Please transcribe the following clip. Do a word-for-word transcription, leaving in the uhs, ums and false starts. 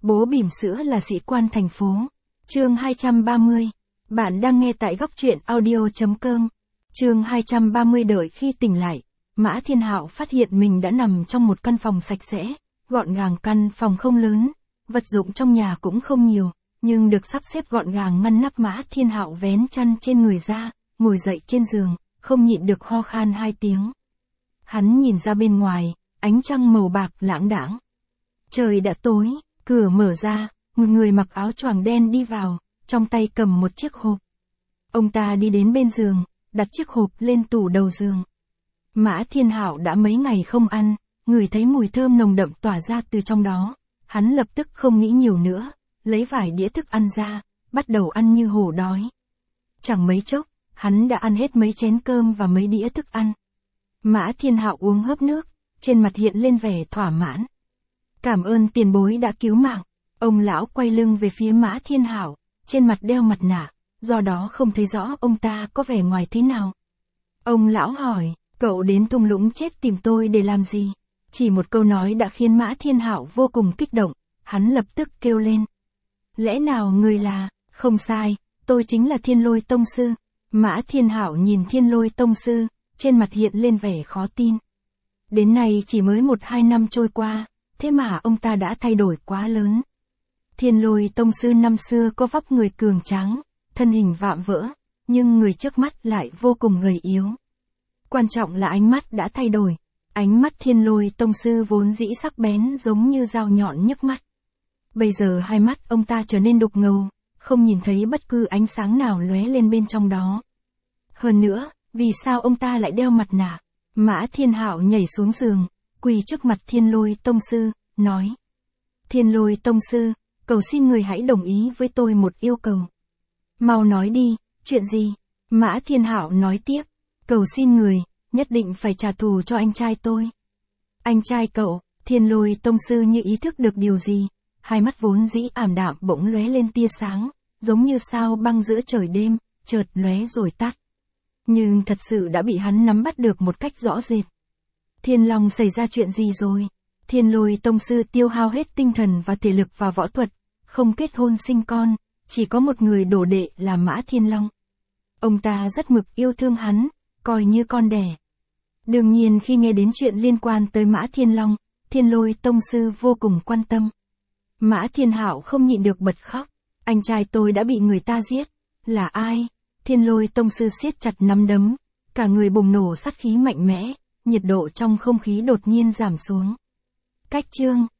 Bố bỉm sữa là sĩ quan thành phố. Chương hai trăm ba mươi. Bạn đang nghe tại góc truyện audio chấm com. Chương hai trăm ba mươi. Đợi khi tỉnh lại, Mã Thiên Hạo phát hiện mình đã nằm trong một căn phòng sạch sẽ, gọn gàng. Căn phòng không lớn, vật dụng trong nhà cũng không nhiều, nhưng được sắp xếp gọn gàng ngăn nắp. Mã Thiên Hạo vén chăn trên người ra, ngồi dậy trên giường, không nhịn được ho khan hai tiếng. Hắn nhìn ra bên ngoài, ánh trăng màu bạc lãng đãng. Trời đã tối, cửa mở ra, một người mặc áo choàng đen đi vào, trong tay cầm một chiếc hộp. Ông ta đi đến bên giường, đặt chiếc hộp lên tủ đầu giường. Mã Thiên Hạo đã mấy ngày không ăn, ngửi thấy mùi thơm nồng đậm tỏa ra từ trong đó. Hắn lập tức không nghĩ nhiều nữa, lấy vài đĩa thức ăn ra, bắt đầu ăn như hổ đói. Chẳng mấy chốc, hắn đã ăn hết mấy chén cơm và mấy đĩa thức ăn. Mã Thiên Hạo uống hớp nước, trên mặt hiện lên vẻ thỏa mãn. Cảm ơn tiền bối đã cứu mạng. Ông lão quay lưng về phía Mã Thiên Hạo, trên mặt đeo mặt nạ, do đó không thấy rõ ông ta có vẻ ngoài thế nào. Ông lão hỏi, cậu đến thung lũng chết tìm tôi để làm gì? Chỉ một câu nói đã khiến Mã Thiên Hạo vô cùng kích động, hắn lập tức kêu lên. Lẽ nào người là, không sai, tôi chính là Thiên Lôi Tông Sư. Mã Thiên Hạo nhìn Thiên Lôi Tông Sư, trên mặt hiện lên vẻ khó tin. Đến nay chỉ mới một hai năm trôi qua, thế mà ông ta đã thay đổi quá lớn. Thiên Lôi Tông Sư năm xưa có vóc người cường tráng, thân hình vạm vỡ, nhưng người trước mắt lại vô cùng gầy yếu. Quan trọng là ánh mắt đã thay đổi. Ánh mắt Thiên Lôi Tông Sư vốn dĩ sắc bén giống như dao nhọn nhức mắt. Bây giờ hai mắt ông ta trở nên đục ngầu, không nhìn thấy bất cứ ánh sáng nào lóe lên bên trong đó. Hơn nữa, vì sao ông ta lại đeo mặt nạ? Mã Thiên Hạo nhảy xuống giường, quỳ trước mặt Thiên Lôi Tông Sư, nói. Thiên Lôi Tông Sư, cầu xin người hãy đồng ý với tôi một yêu cầu. Mau nói đi, chuyện gì? Mã Thiên Hạo nói tiếp, cầu xin người, nhất định phải trả thù cho anh trai tôi. Anh trai cậu? Thiên Lôi Tông Sư như ý thức được điều gì, hai mắt vốn dĩ ảm đạm bỗng lóe lên tia sáng, giống như sao băng giữa trời đêm, chợt lóe rồi tắt. Nhưng thật sự đã bị hắn nắm bắt được một cách rõ rệt. Thiên Long xảy ra chuyện gì rồi? Thiên Lôi Tông Sư tiêu hao hết tinh thần và thể lực vào võ thuật, không kết hôn sinh con, chỉ có một người đồ đệ là Mã Thiên Long. Ông ta rất mực yêu thương hắn, coi như con đẻ. Đương nhiên khi nghe đến chuyện liên quan tới Mã Thiên Long, Thiên Lôi Tông Sư vô cùng quan tâm. Mã Thiên Hạo không nhịn được bật khóc. Anh trai tôi đã bị người ta giết. Là ai? Thiên Lôi Tông Sư siết chặt nắm đấm, cả người bùng nổ sát khí mạnh mẽ, nhiệt độ trong không khí đột nhiên giảm xuống. Cách chương